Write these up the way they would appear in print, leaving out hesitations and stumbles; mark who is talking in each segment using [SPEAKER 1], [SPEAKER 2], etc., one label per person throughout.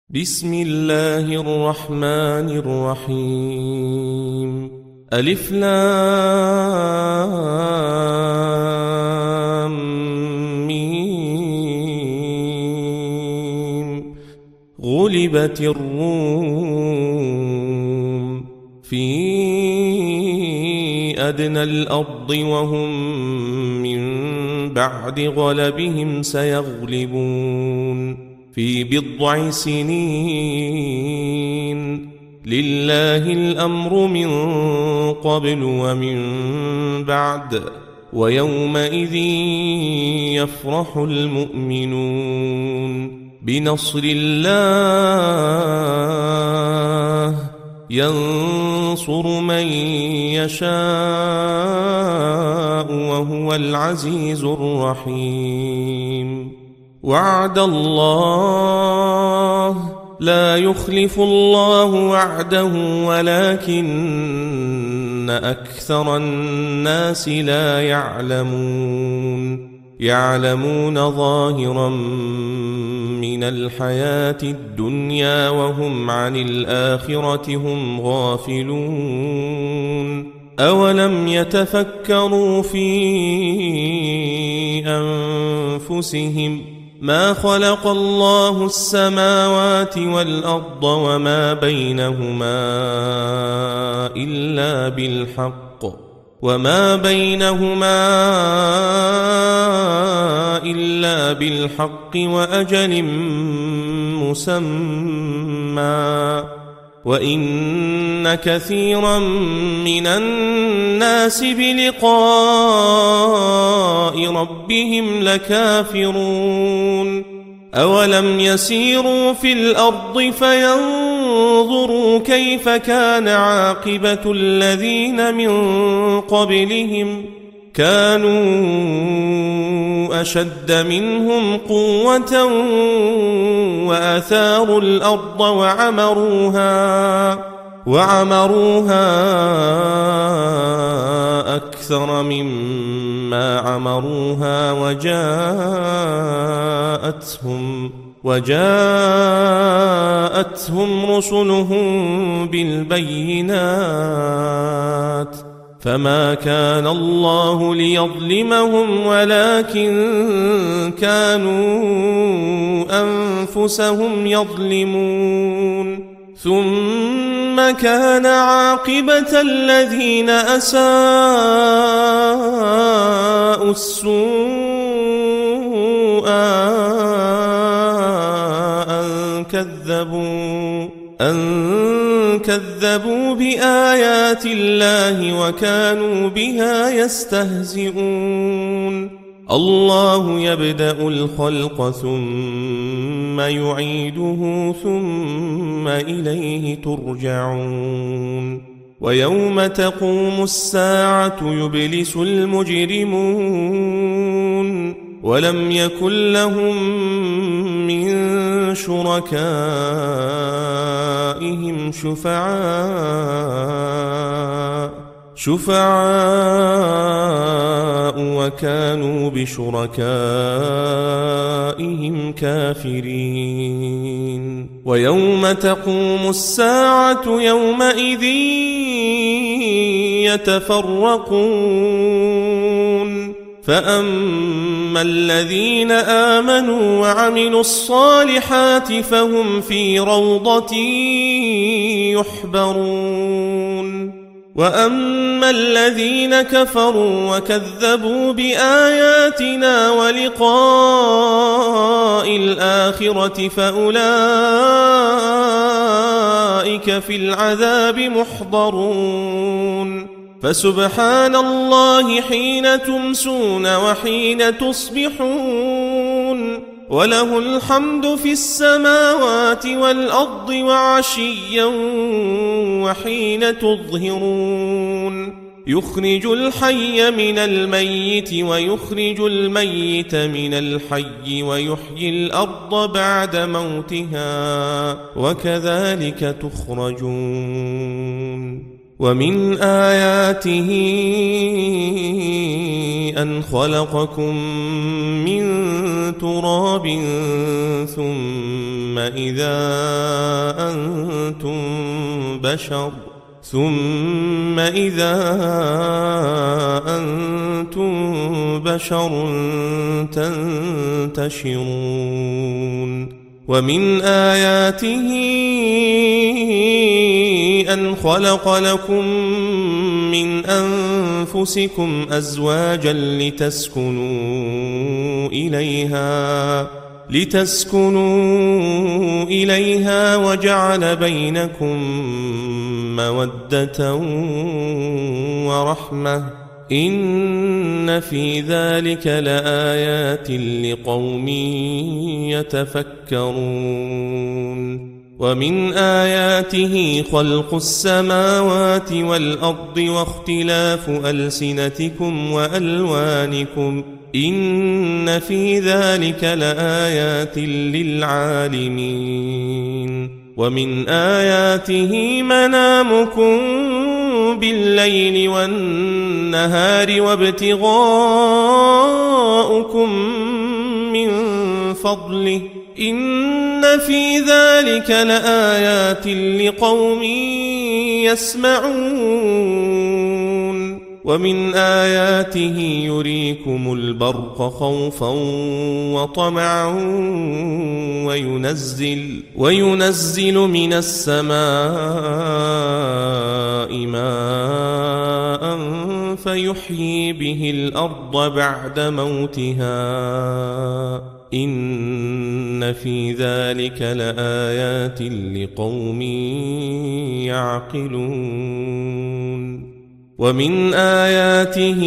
[SPEAKER 1] بسم الله الرحمن الرحيم. ألف لام ميم. غلبت الروم في أدنى الأرض وهم من بعد غلبهم سيغلبون في بضع سنين. لله الأمر من قبل ومن بعد ويومئذ يفرح المؤمنون بنصر الله ينصر من يشاء وهو العزيز الرحيم. وعد الله لا يخلف الله وعده ولكن أكثر الناس لا يعلمون ظاهرا من الحياة الدنيا وهم عن الآخرة هم غافلون. أولم يتفكروا في أنفسهم ما خلق الله السماوات والأرض وما بينهما إلا بالحق وأجل مسمى وإن كثيرا من الناس بلقاء ربهم لكافرون. أولم يسيروا في الأرض فينظروا كيف كان عاقبة الذين من قبلهم كانوا أشد منهم قوة وأثاروا الأرض وعمروها أكثر مما عمروها وجاءتهم رسلهم بالبينات فما كان الله ليظلمهم ولكن كانوا أنفسهم يظلمون. ثم كان عاقبة الذين أساءوا السوء أن كذبوا بآيات الله وكانوا بها يستهزئون. الله يبدأ الخلق ثم يعيده ثم إليه ترجعون. ويوم تقوم الساعة يبلس المجرمون ولم يكن لهم من شركائهم شفعاء وكانوا بشركائهم كافرين. ويوم تقوم الساعة يومئذ يتفرقون فأما الذين آمنوا وعملوا الصالحات فهم في روضة يحبرون. وأما الذين كفروا وكذبوا بآياتنا ولقاء الآخرة فأولئك في العذاب محضرون. فسبحان الله حين تمسون وحين تصبحون وله الحمد في السماوات والأرض وعشيا وحين تظهرون. يخرج الحي من الميت ويخرج الميت من الحي ويحيي الأرض بعد موتها وكذلك تخرجون. ومن آياته أن خلقكم من تراب ثم إذا أنتم بشر تنتشرون ومن آياته أن خلق لكم من أنفسكم أزواجا لتسكنوا إليها وجعل بينكم مودة ورحمة إن في ذلك لآيات لقوم يتفكرون ومن آياته خلق السماوات والأرض واختلاف ألسنتكم وألوانكم إن في ذلك لآيات للعالمين ومن آياته منامكم بالليل والنهار وابتغاؤكم من فضله إن في ذلك لآيات لقوم يسمعون ومن آياته يريكم البرق خوفا وطمعا وينزل من السماء ماء فيحيي به الأرض بعد موتها إن في ذلك لآيات لقوم يعقلون ومن آياته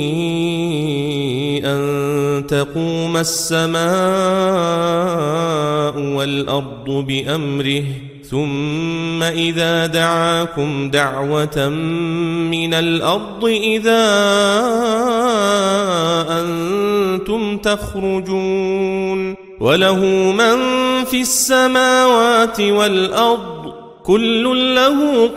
[SPEAKER 1] أن تقوم السماء والأرض بأمره ثم إذا دعاكم دعوة من الأرض إذا أنتم تخرجون وله من في السماوات والأرض كل له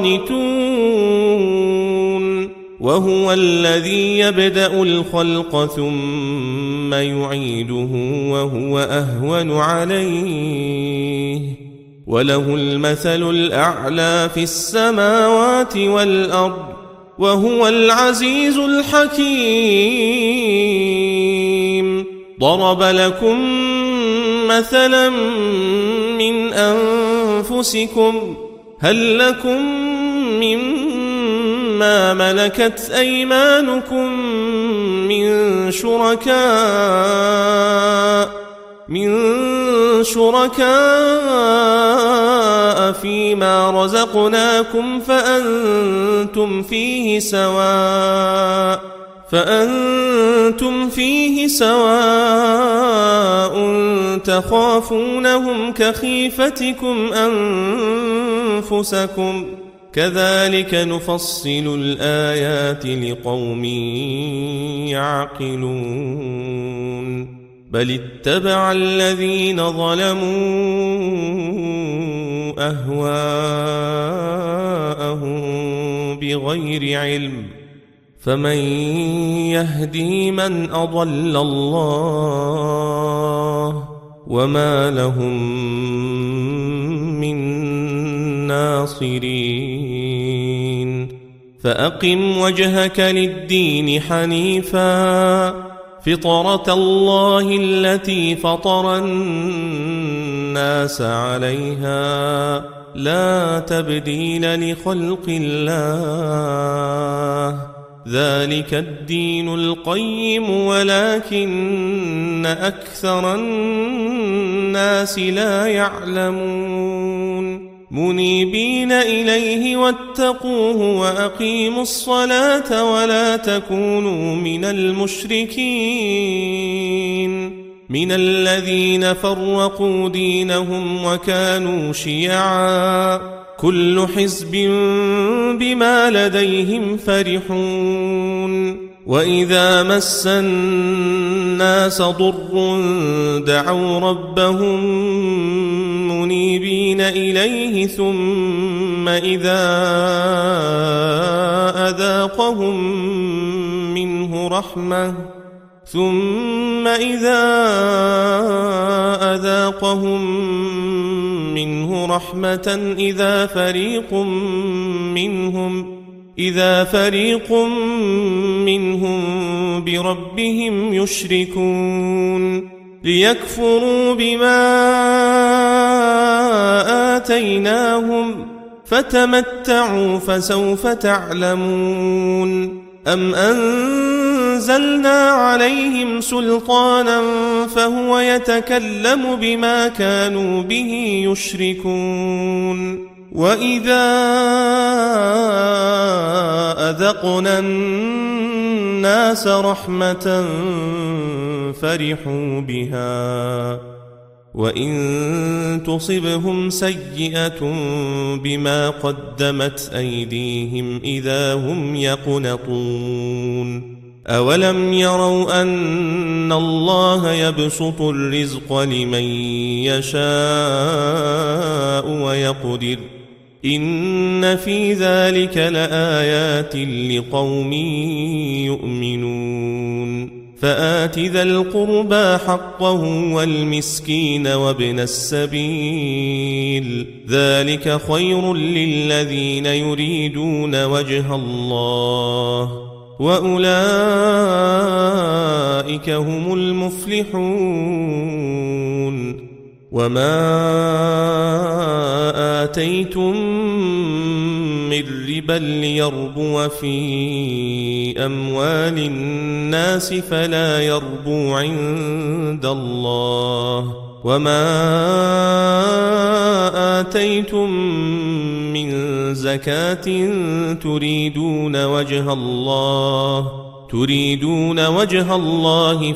[SPEAKER 1] قانتون وهو الذي يبدأ الخلق ثم يعيده وهو أهون عليه وله المثل الأعلى في السماوات والأرض وهو العزيز الحكيم ضرب لكم مثلا من أنفسكم هل لكم مما ملكت أيمانكم من شركاء فيما رزقناكم فأنتم فيه سواء تخافونهم كخيفتكم أنفسكم كذلك نفصل الآيات لقوم يعقلون بل اتبع الذين ظلموا أهواءهم بغير علم فمن يهدي من أضل الله وما لهم من ناصرين فأقم وجهك للدين حنيفا فطرة الله التي فطر الناس عليها لا تبديل لخلق الله ذلك الدين القيم ولكن أكثر الناس لا يعلمون منيبين إليه واتقوه وأقيموا الصلاة ولا تكونوا من المشركين من الذين فرقوا دينهم وكانوا شيعا كل حزب بما لديهم فرحون وإذا مس الناس ضر دعوا ربهم منيبين إليه ثم إذا أذاقهم منه رحمة إذا فريق منهم بربهم يشركون ليكفروا بما آتيناهم فتمتعوا فسوف تعلمون أم أنزلنا عليهم سلطانا فهو يتكلم بما كانوا به يشركون وإذا أذقنا الناس رحمة فرحوا بها وإن تصبهم سيئة بما قدمت أيديهم إذا هم يقنطون أولم يروا أن الله يبسط الرزق لمن يشاء ويقدر إن في ذلك لآيات لقوم يؤمنون فآت ذا القربى حقه والمسكين وابن السبيل ذلك خير للذين يريدون وجه الله وأولئك هم المفلحون وما آتيتم من ربا ليربو في أموال الناس فلا يربو عند الله وما آتيتم من زكاة تريدون وجه الله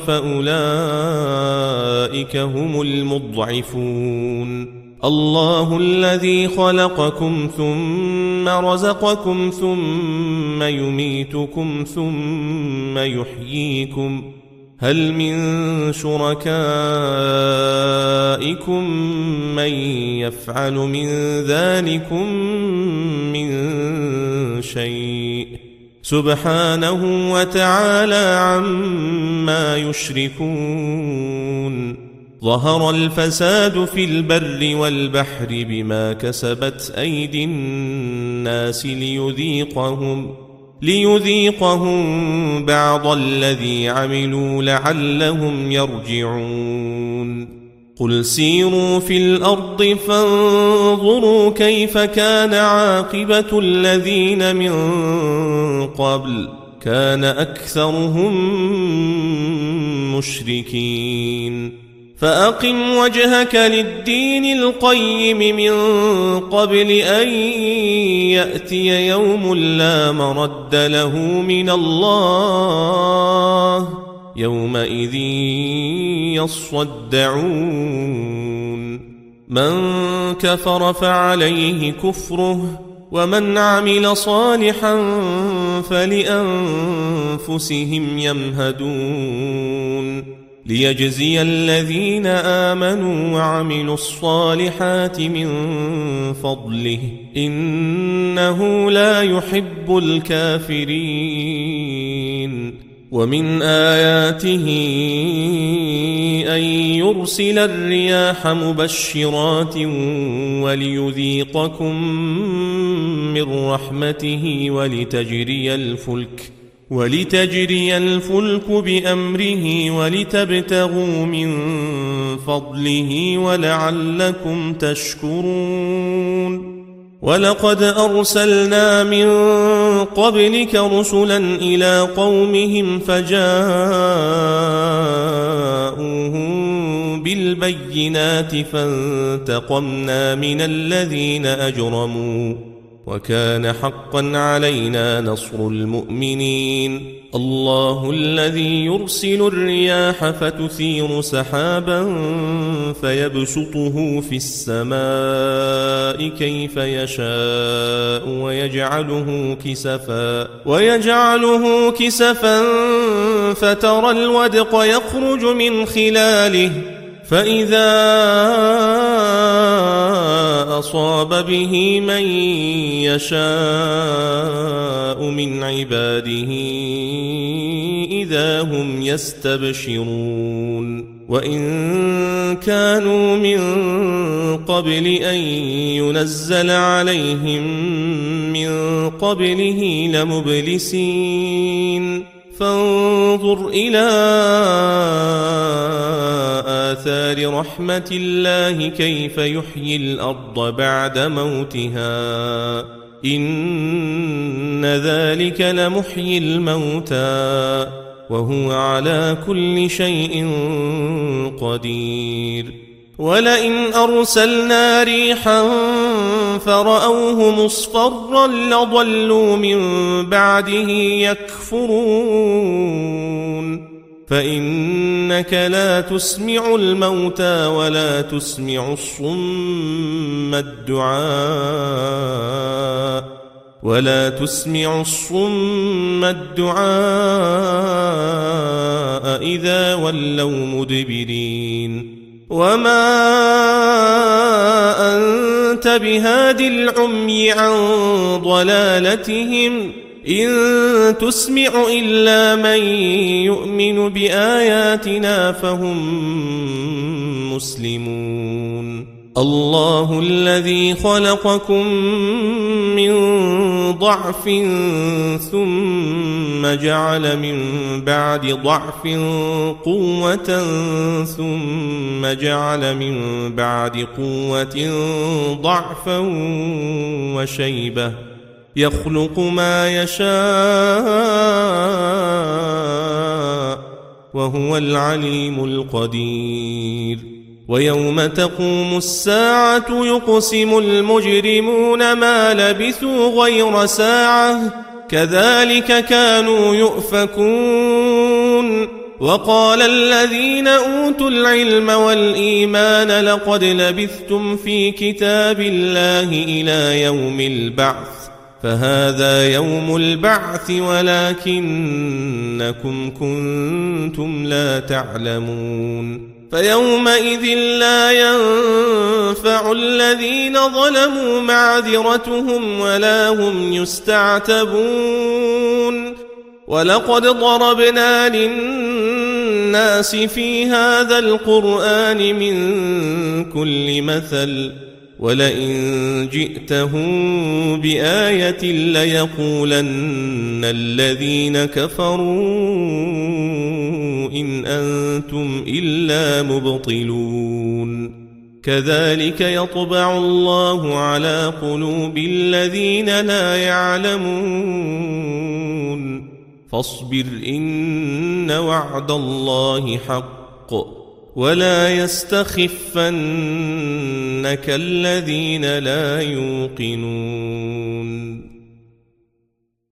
[SPEAKER 1] فأولئك هم المضعفون الله الذي خلقكم ثم رزقكم ثم يميتكم ثم يحييكم هل من شركائكم من يفعل من ذلكم من شيء سبحانه وتعالى عما يشركون ظهر الفساد في البر والبحر بما كسبت أيدي الناس ليذيقهم بعض الذي عملوا لعلهم يرجعون قل سيروا في الأرض فانظروا كيف كان عاقبة الذين من قبل كان أكثرهم مشركين فأقم وجهك للدين القيم من قبل أن يأتي يوم لا مرد له من الله يومئذ يصدعون من كفر فعليه كفره ومن عمل صالحا فلأنفسهم يمهدون ليجزي الذين آمنوا وعملوا الصالحات من فضله إنه لا يحب الكافرين ومن آياته أن يرسل الرياح مبشرات وليذيقكم من رحمته ولتجري الفلك بأمره ولتبتغوا من فضله ولعلكم تشكرون ولقد أرسلنا من قبلك رسلا إلى قومهم فجاءوهم بالبينات فانتقمنا من الذين أجرموا وكان حقا علينا نصر المؤمنين الله الذي يرسل الرياح فتثير سحابا فيبسطه في السماء كيف يشاء ويجعله كسفا فترى الودق يخرج من خلاله فإذا أصاب به من يشاء من عباده إذا هم يستبشرون وإن كانوا من قبل أن ينزل عليهم من قبله لمبلسين فانظر إلى آثار رحمة الله كيف يحيي الأرض بعد موتها إن ذلك لمحيي الموتى وهو على كل شيء قدير ولئن أرسلنا ريحا فرأوه مصفرا لظلوا من بعده يكفرون فإنك لا تسمع الموتى ولا تسمع الصم الدعاء إذا ولوا مدبرين وما أنت بهاد العمي عن ضلالتهم إن تسمع إلا من يؤمن بآياتنا فهم مسلمون الله الذي خلقكم من ضعف ثم جعل من بعد ضعف قوة ثم جعل من بعد قوة ضعفا وشيبة يخلق ما يشاء وهو العليم القدير ويوم تقوم الساعة يقسم المجرمون ما لبثوا غير ساعة كذلك كانوا يؤفكون وقال الذين أوتوا العلم والإيمان لقد لبثتم في كتاب الله إلى يوم البعث فهذا يوم البعث ولكنكم كنتم لا تعلمون فيومئذ لا ينفع الذين ظلموا معذرتهم ولا هم يستعتبون ولقد ضربنا للناس في هذا القرآن من كل مثل ولئن جئتهم بآية ليقولن الذين كفروا إن أنتم إلا مبطلون كذلك يطبع الله على قلوب الذين لا يعلمون فاصبر إن وعد الله حق ولا يستخفنك الذين لا يوقنون